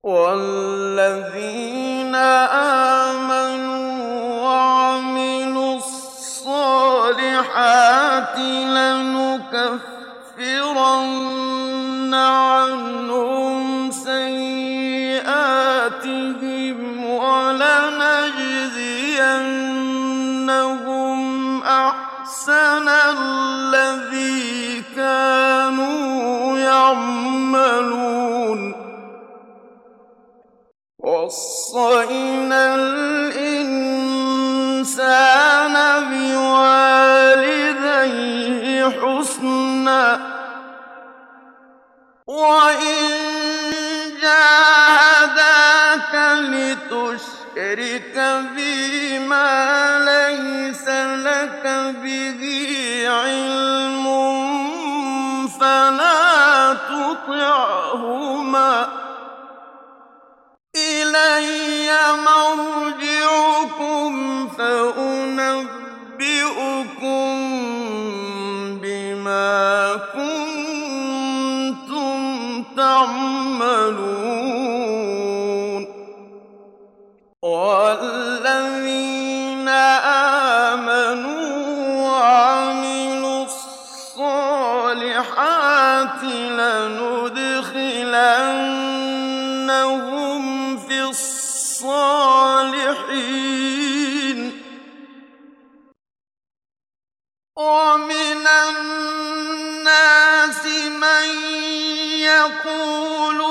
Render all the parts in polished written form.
وَالَّذِينَ آمَنُوا وَعَمِلُوا الصَّالِحَاتِ لَنُكَفِّرَنَّ عَنْهُمْ سَيِّئَاتِهِمْ وَلَنَجْزِيَنَّهُمْ أَحْسَنَ الَّذِي كَانُوا يَعْمَلُونَ. وَوَصَّيْنَا الْإِنسَانَ بِوَالِدَيْهِ حُسْنًا ۖ وَإِن جَاهَدَاكَ لِتُشْرِكَ بِي مَا لَيْسَ لَكَ بِهِ عِلْمٌ فَلَا تُطِعْهُمَا ۚ إِلَيَّ مَرْجِعُكُمْ فَأُنَبِّئُكُم بِمَا كُنتُمْ تَعْمَلُونَ. وَالَّذِينَ آمَنُوا وَعَمِلُوا الصَّالِحَاتِ لَنُدْخِلَنَّهُمْ فِي الصَّالِحِينَ. وَمِنَ النَّاسِ مَن يَقُولُ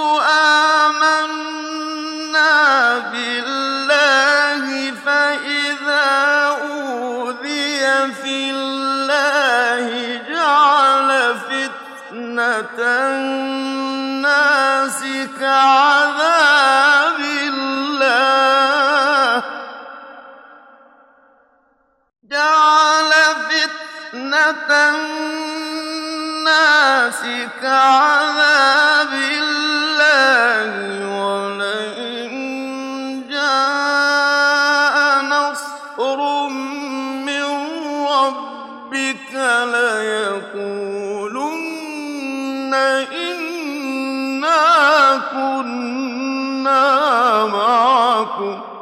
آمَنَّا بِاللَّهِ فَإِذَا أُوذِيَ فِي اللَّهِ جَعَلَ فِتْنَةَ النَّاسِ كَعَذَابِ اللَّهِ وَلَئِن جَاءَ نَصْرٌ مِّن رَّبِّكَ لَيَقُولُنَّ إِنَّا كُنَّا مَعَكُمْ ۚ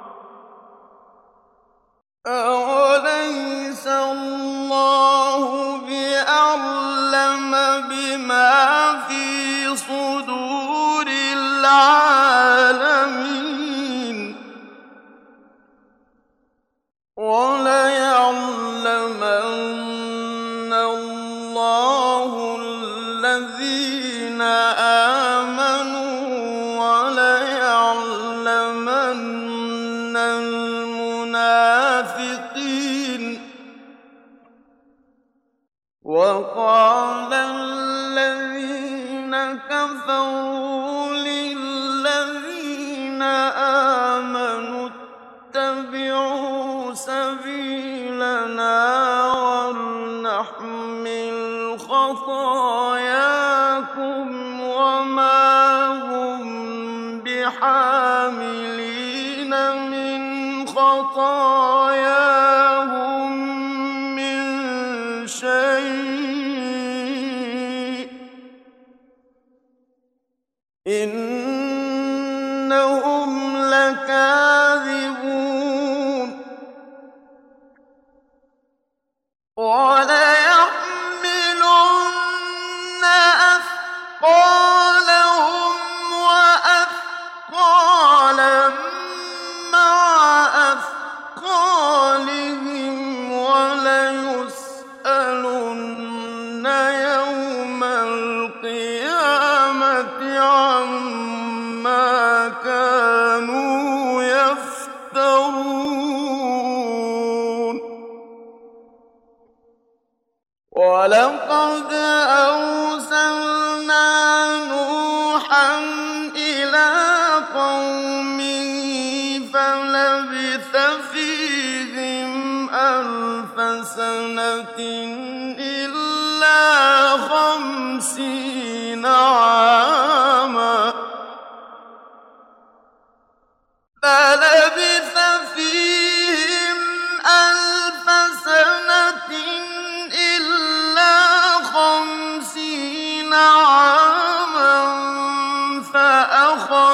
أَوَلَيْسَ اللَّهُ بِأَعْلَمَ بِمَا فِي صُدُورِ الْعَالَمِينَ. وَلَيَعْلَمَنَّ اللَّهُ الَّذِينَ آمَنُوا وَلَيَعْلَمَنَّ الْمُنَافِقِينَ. وَقَالَ الَّذِينَ كَفَرُوا لِلَّذِينَ آمَنُوا اتَّبِعُوا سَبِيلَنَا وَلْنَحْمِلْ خَطَايَاكُمْ وَمَا هُم بِحَامِلِينَ مِنْ خَطَايَاهُم مِّن شَيْءٍ ۖ إِنَّهُمْ لَكَاذِبُونَ. وَلَيَحْمِلُنَّ أَثْقَالَهُمْ وَأَثْقَالًا مَّعَ أَثْقَالِهِمْ وَلَيُسْأَلُنَّ يَوْمَ الْقِيَامَةِ عَمَّا كَانُوا يَفْتَرُونَ. وَلَقَدْ أَرْسَلْنَا نُوحًا إِلَىٰ قَوْمِهِ فَلَبِثَ فِيهِمْ أَلْفَ سَنَةٍ إِلَّا 50 عَامًا. فَلَبِثَ فِيهِمْ أَلْفَ سَنَةٍ إِلَّا 50 عَامًا فَأَخَذَ